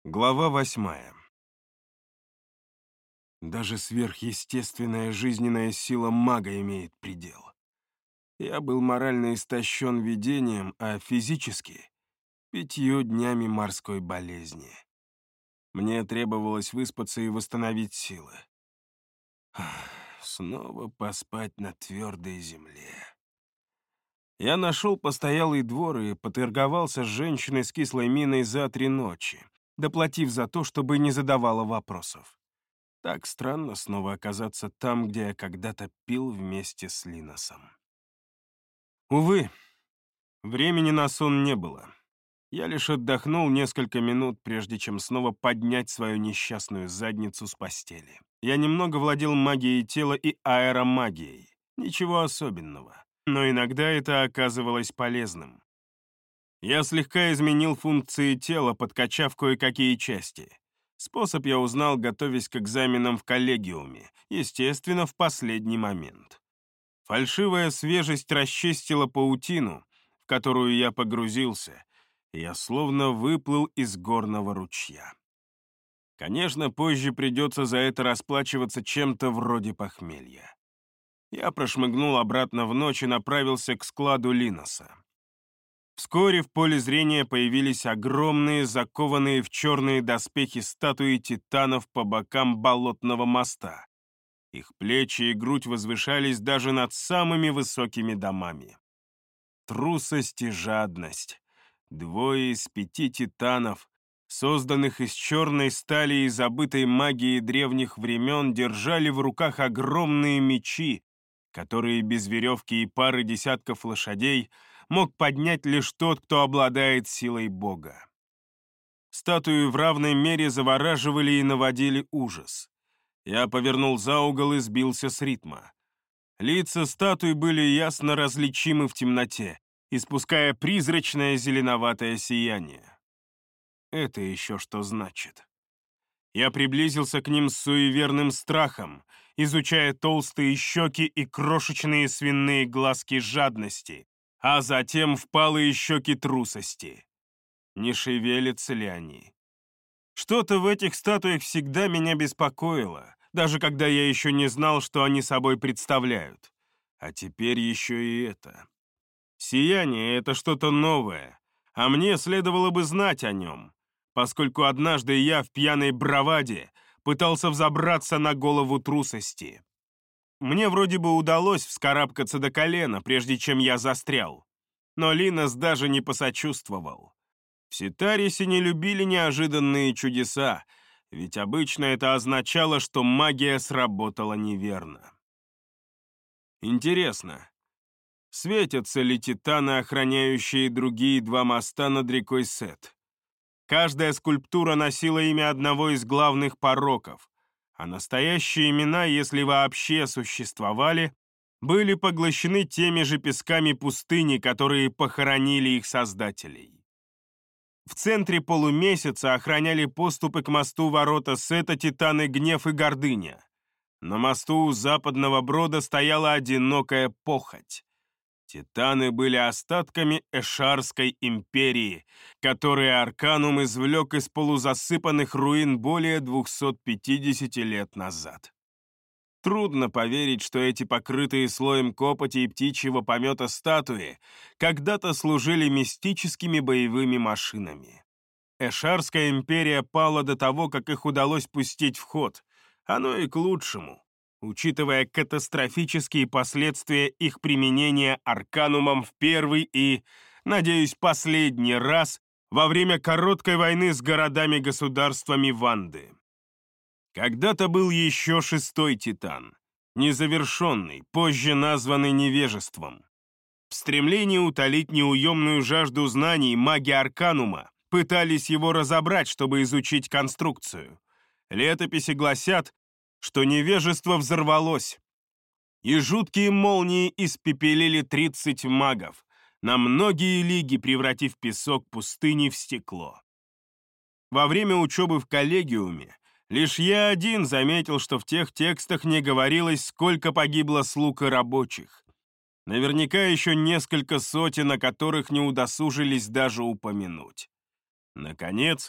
Глава 8. Даже сверхъестественная жизненная сила мага имеет предел. Я был морально истощен видением, а физически — 5 днями морской болезни. Мне требовалось выспаться и восстановить силы. Снова поспать на твердой земле. Я нашел постоялый двор и поторговался с женщиной с кислой миной за 3 ночи, доплатив за то, чтобы не задавала вопросов. Так странно снова оказаться там, где я когда-то пил вместе с Линосом. Увы, времени на сон не было. Я лишь отдохнул несколько минут, прежде чем снова поднять свою несчастную задницу с постели. Я немного владел магией тела и аэромагией. Ничего особенного. Но иногда это оказывалось полезным. Я слегка изменил функции тела, подкачав кое-какие части. Способ я узнал, готовясь к экзаменам в коллегиуме, естественно, в последний момент. Фальшивая свежесть расчистила паутину, в которую я погрузился, и я словно выплыл из горного ручья. Конечно, позже придется за это расплачиваться чем-то вроде похмелья. Я прошмыгнул обратно в ночь и направился к складу Линоса. Вскоре в поле зрения появились огромные, закованные в черные доспехи статуи титанов по бокам болотного моста. Их плечи и грудь возвышались даже над самыми высокими домами. Трусость и жадность. 2 из 5 титанов, созданных из черной стали и забытой магии древних времен, держали в руках огромные мечи, которые без веревки и пары десятков лошадей мог поднять лишь тот, кто обладает силой Бога. Статуи в равной мере завораживали и наводили ужас. Я повернул за угол и сбился с ритма. Лица статуй были ясно различимы в темноте, испуская призрачное зеленоватое сияние. Это еще что значит? Я приблизился к ним с суеверным страхом, изучая толстые щеки и крошечные свиные глазки жадности, а затем впалые щеки трусости. Не шевелятся ли они? Что-то в этих статуях всегда меня беспокоило, даже когда я еще не знал, что они собой представляют. А теперь еще и это. Сияние — это что-то новое, а мне следовало бы знать о нем, поскольку однажды я в пьяной браваде пытался взобраться на голову трусости. Мне вроде бы удалось вскарабкаться до колена, прежде чем я застрял. Но Линос даже не посочувствовал. В Ситарисе не любили неожиданные чудеса, ведь обычно это означало, что магия сработала неверно. Интересно, светятся ли титаны, охраняющие другие 2 моста над рекой Сет? Каждая скульптура носила имя одного из главных пороков, а настоящие имена, если вообще существовали, были поглощены теми же песками пустыни, которые похоронили их создателей. В центре полумесяца охраняли поступы к мосту ворота Сета титаны Гнев и Гордыня. На мосту у западного брода стояла одинокая Похоть. Титаны были остатками Эшарской империи, которые Арканум извлек из полузасыпанных руин более 250 лет назад. Трудно поверить, что эти покрытые слоем копоти и птичьего помета статуи когда-то служили мистическими боевыми машинами. Эшарская империя пала до того, как их удалось пустить в ход. Оно и к лучшему, учитывая катастрофические последствия их применения Арканумом в первый и, надеюсь, последний раз во время короткой войны с городами-государствами Ванды. Когда-то был еще 6-й титан, незавершенный, позже названный невежеством. В стремлении утолить неуемную жажду знаний маги Арканума пытались его разобрать, чтобы изучить конструкцию. Летописи гласят, что невежество взорвалось, и жуткие молнии испепелили 30 магов, на многие лиги превратив песок пустыни в стекло. Во время учебы в коллегиуме лишь я один заметил, что в тех текстах не говорилось, сколько погибло слуг и рабочих. Наверняка еще несколько сотен, о которых не удосужились даже упомянуть. Наконец,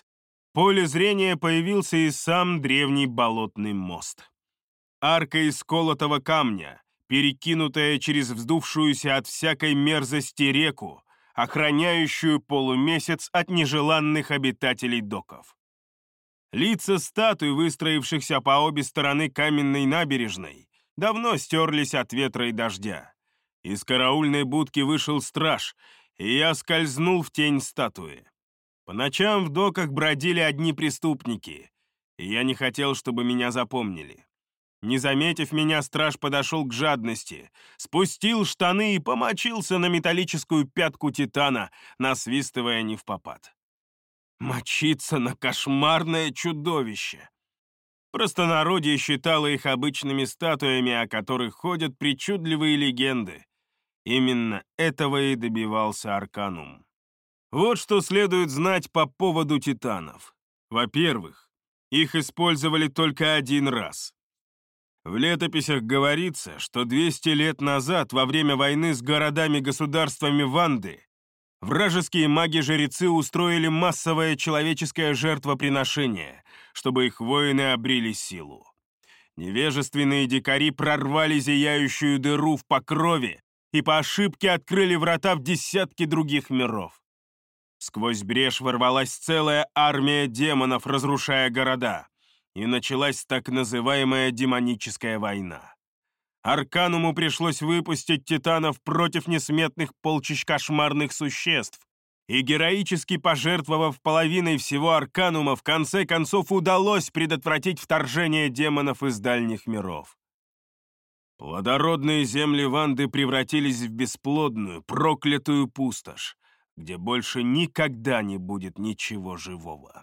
В поле зрения появился и сам древний болотный мост. Арка из колотого камня, перекинутая через вздувшуюся от всякой мерзости реку, охраняющую полумесяц от нежеланных обитателей доков. Лица статуй, выстроившихся по обе стороны каменной набережной, давно стерлись от ветра и дождя. Из караульной будки вышел страж, и я скользнул в тень статуи. По ночам в доках бродили одни преступники, и я не хотел, чтобы меня запомнили. Не заметив меня, страж подошел к жадности, спустил штаны и помочился на металлическую пятку титана, насвистывая невпопад. Мочиться на кошмарное чудовище! Простонародье считало их обычными статуями, о которых ходят причудливые легенды. Именно этого и добивался Арканум. Вот что следует знать по поводу титанов. Во-первых, их использовали только один раз. В летописях говорится, что 200 лет назад, во время войны с городами-государствами Ванды, вражеские маги-жрецы устроили массовое человеческое жертвоприношение, чтобы их воины обрели силу. Невежественные дикари прорвали зияющую дыру в покрове и по ошибке открыли врата в десятки других миров. Сквозь брешь ворвалась целая армия демонов, разрушая города, и началась так называемая демоническая война. Аркануму пришлось выпустить титанов против несметных полчищ кошмарных существ, и героически пожертвовав половиной всего Арканума, в конце концов удалось предотвратить вторжение демонов из дальних миров. Плодородные земли Ванды превратились в бесплодную, проклятую пустошь, где больше никогда не будет ничего живого.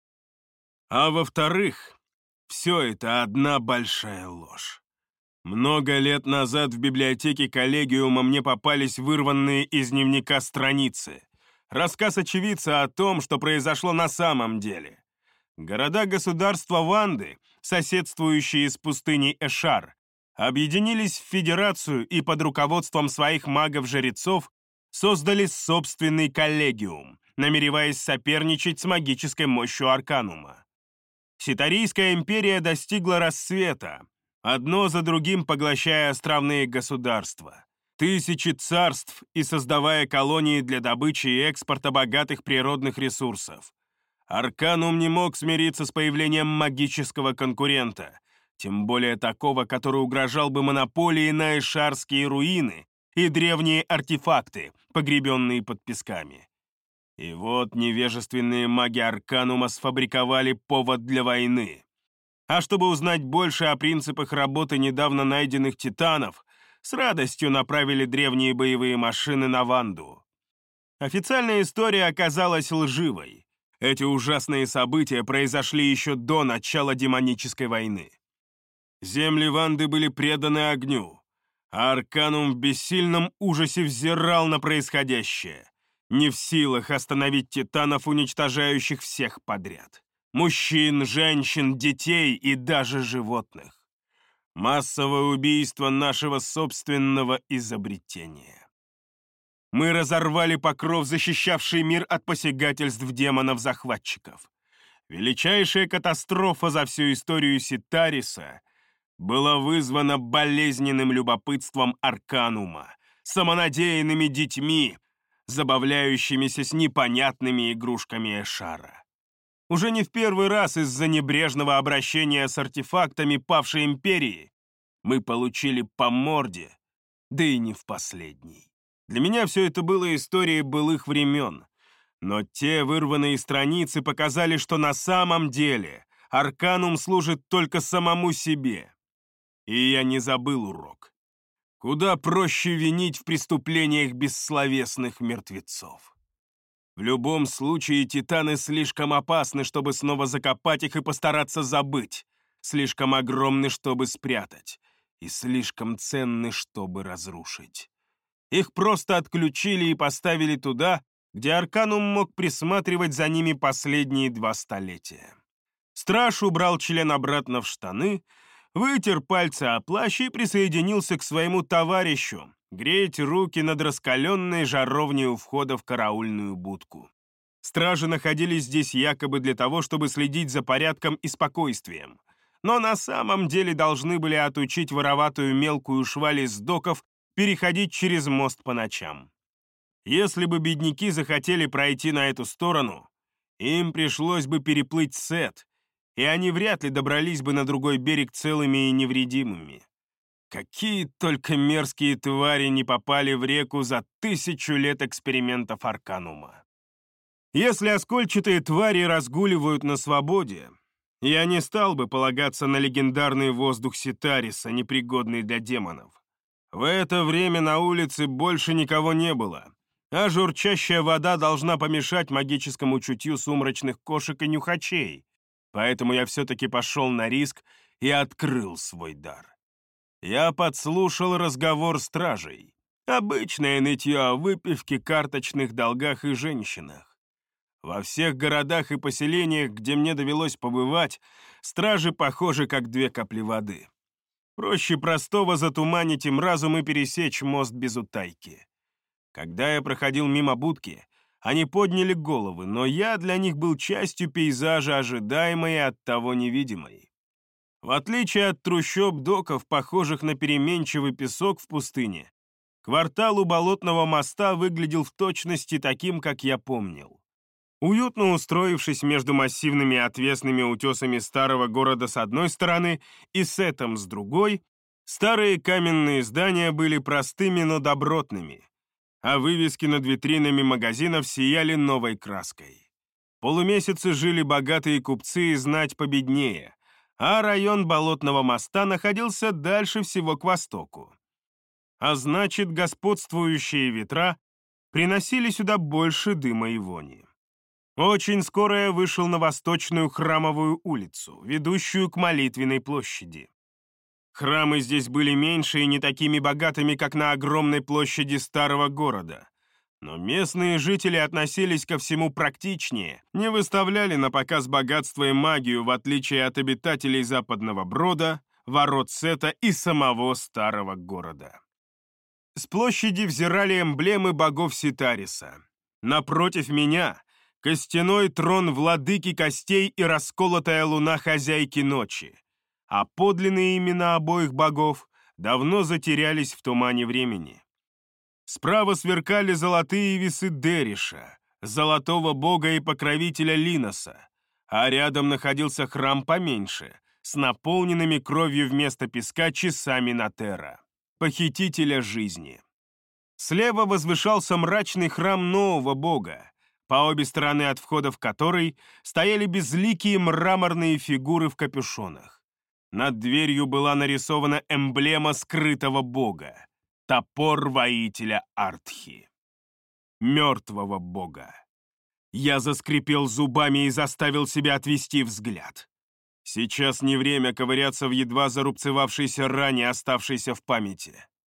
А во-вторых, все это одна большая ложь. Много лет назад в библиотеке коллегиума мне попались вырванные из дневника страницы. Рассказ очевидца о том, что произошло на самом деле. Города-государства Ванды, соседствующие с пустыней Эшар, объединились в федерацию и под руководством своих магов-жрецов создали собственный коллегиум, намереваясь соперничать с магической мощью Арканума. Ситарийская империя достигла расцвета, одно за другим поглощая островные государства, тысячи царств и создавая колонии для добычи и экспорта богатых природных ресурсов. Арканум не мог смириться с появлением магического конкурента, тем более такого, который угрожал бы монополии на эшарские руины и древние артефакты, погребенные под песками. И вот невежественные маги Арканума сфабриковали повод для войны. А чтобы узнать больше о принципах работы недавно найденных титанов, с радостью направили древние боевые машины на Ванду. Официальная история оказалась лживой. Эти ужасные события произошли еще до начала демонической войны. Земли Ванды были преданы огню, а Арканум в бессильном ужасе взирал на происходящее, не в силах остановить титанов, уничтожающих всех подряд. Мужчин, женщин, детей и даже животных. Массовое убийство нашего собственного изобретения. Мы разорвали покров, защищавший мир от посягательств демонов-захватчиков. Величайшая катастрофа за всю историю Ситариса была вызвана болезненным любопытством Арканума, самонадеянными детьми, забавляющимися с непонятными игрушками Эшара. Уже не в первый раз из-за небрежного обращения с артефактами павшей империи мы получили по морде, да и не в последний. Для меня все это было историей былых времен, но те вырванные страницы показали, что на самом деле Арканум служит только самому себе. И я не забыл урок. Куда проще винить в преступлениях бессловесных мертвецов. В любом случае, титаны слишком опасны, чтобы снова закопать их и постараться забыть, слишком огромны, чтобы спрятать, и слишком ценны, чтобы разрушить. Их просто отключили и поставили туда, где Арканум мог присматривать за ними последние 2 столетия. Страж убрал член обратно в штаны, вытер пальцы о плащ и присоединился к своему товарищу, греть руки над раскаленной жаровней у входа в караульную будку. Стражи находились здесь якобы для того, чтобы следить за порядком и спокойствием, но на самом деле должны были отучить вороватую мелкую шваль из доков переходить через мост по ночам. Если бы бедняки захотели пройти на эту сторону, им пришлось бы переплыть Сет, и они вряд ли добрались бы на другой берег целыми и невредимыми. Какие только мерзкие твари не попали в реку за 1000 лет экспериментов Арканума. Если оскольчатые твари разгуливают на свободе, я не стал бы полагаться на легендарный воздух Ситариса, непригодный для демонов. В это время на улице больше никого не было, а журчащая вода должна помешать магическому чутью сумрачных кошек и нюхачей, поэтому я все-таки пошел на риск и открыл свой дар. Я подслушал разговор стражей. Обычное нытье о выпивке, карточных долгах и женщинах. Во всех городах и поселениях, где мне довелось побывать, стражи похожи как 2 капли воды. Проще простого затуманить им разум и пересечь мост без утайки. Когда я проходил мимо будки, они подняли головы, но я для них был частью пейзажа, ожидаемой и оттого невидимой. В отличие от трущоб доков, похожих на переменчивый песок в пустыне, квартал у Болотного моста выглядел в точности таким, как я помнил. Уютно устроившись между массивными отвесными утесами старого города с одной стороны и Сетом с другой, старые каменные здания были простыми, но добротными, а вывески над витринами магазинов сияли новой краской. Полумесяцы жили богатые купцы и знать победнее, а район Болотного моста находился дальше всего к востоку. А значит, господствующие ветра приносили сюда больше дыма и вони. Очень скоро я вышел на Восточную Храмовую улицу, ведущую к Молитвенной площади. Храмы здесь были меньше и не такими богатыми, как на огромной площади старого города. Но местные жители относились ко всему практичнее, не выставляли на показ богатство и магию, в отличие от обитателей Западного Брода, ворот Сета и самого старого города. С площади взирали эмблемы богов Ситариса. Напротив меня — костяной трон владыки костей и расколотая луна хозяйки ночи, а подлинные имена обоих богов давно затерялись в тумане времени. Справа сверкали золотые весы Дериша, золотого бога и покровителя Линоса, а рядом находился храм поменьше, с наполненными кровью вместо песка часами Натера, похитителя жизни. Слева возвышался мрачный храм нового бога, по обе стороны от входа в который стояли безликие мраморные фигуры в капюшонах. Над дверью была нарисована эмблема скрытого бога — топор воителя Артхи. Мертвого бога. Я заскрипел зубами и заставил себя отвести взгляд. Сейчас не время ковыряться в едва зарубцевавшейся ране, оставшейся в памяти.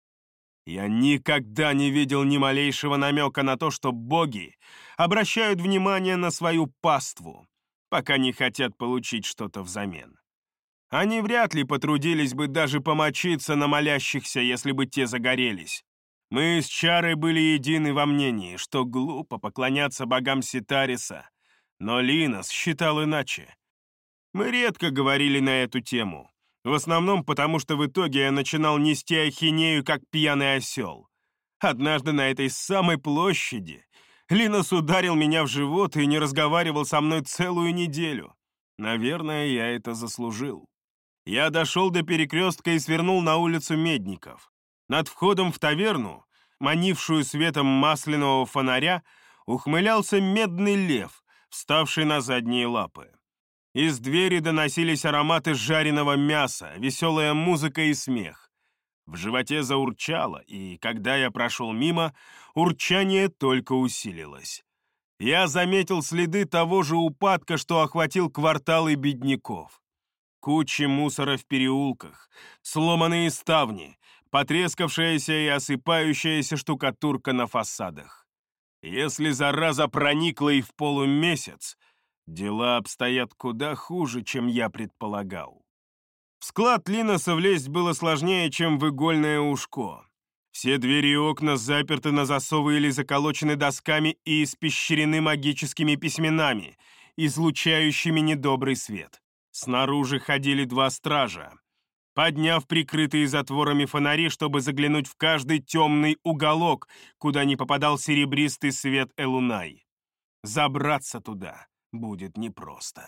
Я никогда не видел ни малейшего намека на то, что боги обращают внимание на свою паству, пока не хотят получить что-то взамен. Они вряд ли потрудились бы даже помочиться на молящихся, если бы те загорелись. Мы с Чарой были едины во мнении, что глупо поклоняться богам Ситариса, но Линос считал иначе. Мы редко говорили на эту тему. В основном потому, что в итоге я начинал нести ахинею, как пьяный осел. Однажды на этой самой площади Линос ударил меня в живот и не разговаривал со мной целую неделю. Наверное, я это заслужил. Я дошел до перекрестка и свернул на улицу Медников. Над входом в таверну, манившую светом масляного фонаря, ухмылялся медный лев, вставший на задние лапы. Из двери доносились ароматы жареного мяса, веселая музыка и смех. В животе заурчало, и, когда я прошел мимо, урчание только усилилось. Я заметил следы того же упадка, что охватил кварталы бедняков. Кучи мусора в переулках, сломанные ставни, потрескавшаяся и осыпающаяся штукатурка на фасадах. Если зараза проникла и в полумесяц, дела обстоят куда хуже, чем я предполагал. В склад Линоса влезть было сложнее, чем в игольное ушко. Все двери и окна заперты на засовы или заколочены досками и испещрены магическими письменами, излучающими недобрый свет. Снаружи ходили 2 стража, подняв прикрытые затворами фонари, чтобы заглянуть в каждый темный уголок, куда не попадал серебристый свет Элунай. Забраться туда будет непросто.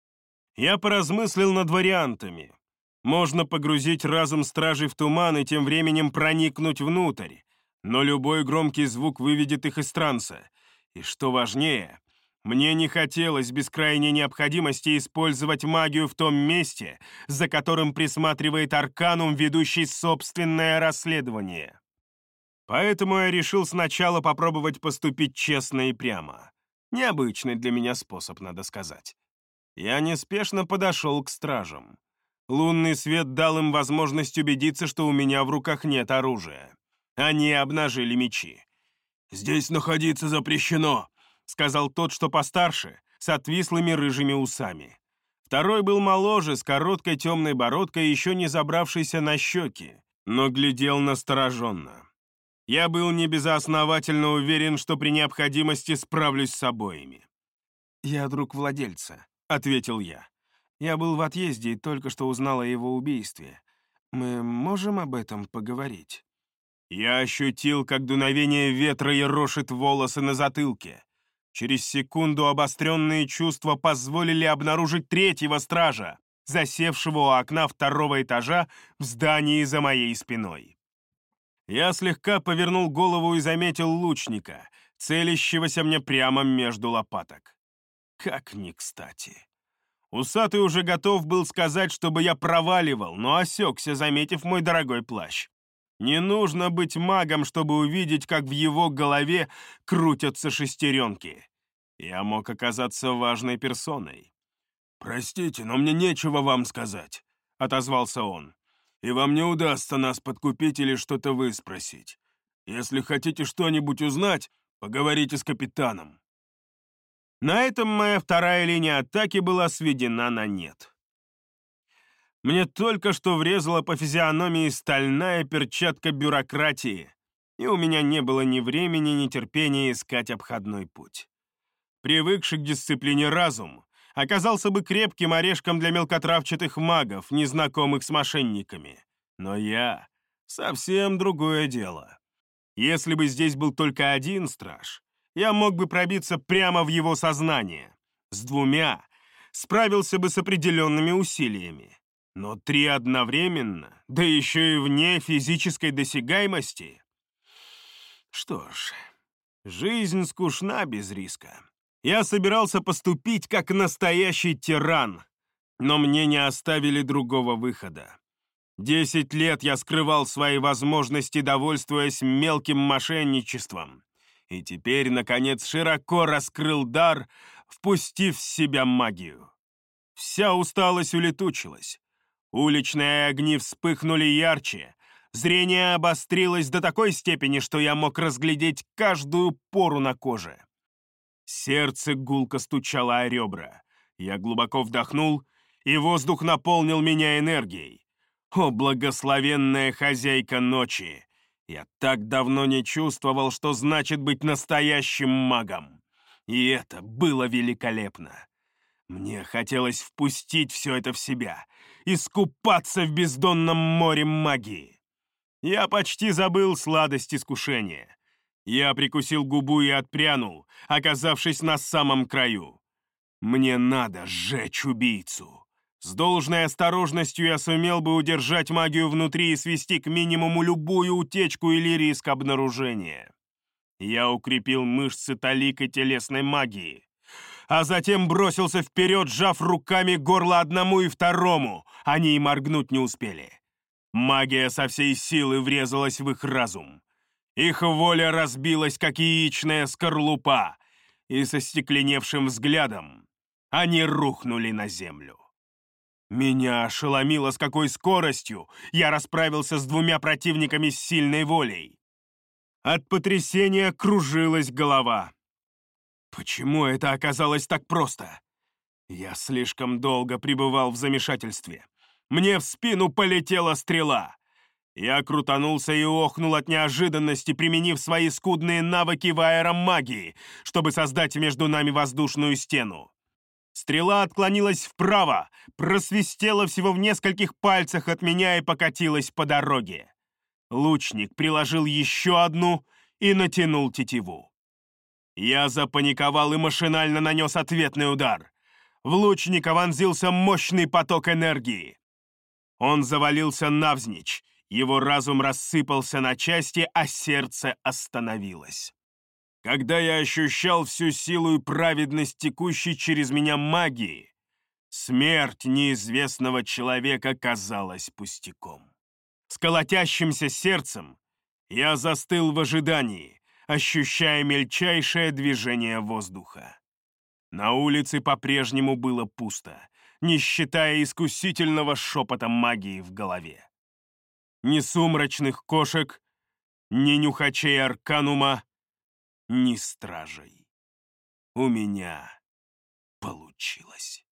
Я поразмыслил над вариантами. Можно погрузить разум стражей в туман и тем временем проникнуть внутрь, но любой громкий звук выведет их из транса. И что важнее, мне не хотелось без крайней необходимости использовать магию в том месте, за которым присматривает Арканум, ведущий собственное расследование. Поэтому я решил сначала попробовать поступить честно и прямо. Необычный для меня способ, надо сказать. Я неспешно подошел к стражам. Лунный свет дал им возможность убедиться, что у меня в руках нет оружия. Они обнажили мечи. «Здесь находиться запрещено», — сказал тот, что постарше, с отвислыми рыжими усами. Второй был моложе, с короткой темной бородкой, еще не забравшейся на щеки, но глядел настороженно. Я был небезосновательно уверен, что при необходимости справлюсь с обоими. «Я друг владельца», — ответил я. «Я был в отъезде и только что узнал о его убийстве. Мы можем об этом поговорить?» Я ощутил, как дуновение ветра ерошит волосы на затылке. Через секунду обостренные чувства позволили обнаружить 3-го стража, засевшего у окна 2-го этажа в здании за моей спиной. Я слегка повернул голову и заметил лучника, целящегося мне прямо между лопаток. Как ни кстати. Усатый уже готов был сказать, чтобы я проваливал, но осекся, заметив мой дорогой плащ. Не нужно быть магом, чтобы увидеть, как в его голове крутятся шестеренки. Я мог оказаться важной персоной. «Простите, но мне нечего вам сказать», — отозвался он. «И вам не удастся нас подкупить или что-то выспросить. Если хотите что-нибудь узнать, поговорите с капитаном». На этом моя 2-я линия атаки была сведена на нет. Мне только что врезала по физиономии стальная перчатка бюрократии, и у меня не было ни времени, ни терпения искать обходной путь. Привыкший к дисциплине разум оказался бы крепким орешком для мелкотравчатых магов, незнакомых с мошенниками. Но я — совсем другое дело. Если бы здесь был только 1 страж, я мог бы пробиться прямо в его сознание. С 2 справился бы с определенными усилиями. Но 3 одновременно, да еще и вне физической досягаемости. Что ж, жизнь скучна без риска. Я собирался поступить как настоящий тиран, но мне не оставили другого выхода. 10 лет я скрывал свои возможности, довольствуясь мелким мошенничеством. И теперь, наконец, широко раскрыл дар, впустив в себя магию. Вся усталость улетучилась. Уличные огни вспыхнули ярче. Зрение обострилось до такой степени, что я мог разглядеть каждую пору на коже. Сердце гулко стучало о ребра. Я глубоко вдохнул, и воздух наполнил меня энергией. О, благословенная хозяйка ночи! Я так давно не чувствовал, что значит быть настоящим магом. И это было великолепно. Мне хотелось впустить все это в себя, искупаться в бездонном море магии. Я почти забыл сладость искушения. Я прикусил губу и отпрянул, оказавшись на самом краю. Мне надо сжечь убийцу. С должной осторожностью я сумел бы удержать магию внутри и свести к минимуму любую утечку или риск обнаружения. Я укрепил мышцы таликой телесной магии, а затем бросился вперед, сжав руками горло 1 и 2. Они и моргнуть не успели. Магия со всей силы врезалась в их разум. Их воля разбилась, как яичная скорлупа, и со стекленевшим взглядом они рухнули на землю. Меня ошеломило, с какой скоростью я расправился с 2 противниками с сильной волей. От потрясения кружилась голова. Почему это оказалось так просто? Я слишком долго пребывал в замешательстве. Мне в спину полетела стрела. Я крутанулся и охнул от неожиданности, применив свои скудные навыки в аэромагии, чтобы создать между нами воздушную стену. Стрела отклонилась вправо, просвистела всего в нескольких пальцах от меня и покатилась по дороге. Лучник приложил еще одну и натянул тетиву. Я запаниковал и машинально нанес ответный удар. В лучника вонзился мощный поток энергии. Он завалился навзничь, его разум рассыпался на части, а сердце остановилось. Когда я ощущал всю силу и праведность текущей через меня магии, смерть неизвестного человека казалась пустяком. С колотящимся сердцем я застыл в ожидании, ощущая мельчайшее движение воздуха. На улице по-прежнему было пусто, не считая искусительного шепота магии в голове. Ни сумрачных кошек, ни нюхачей арканума, ни стражей. У меня получилось.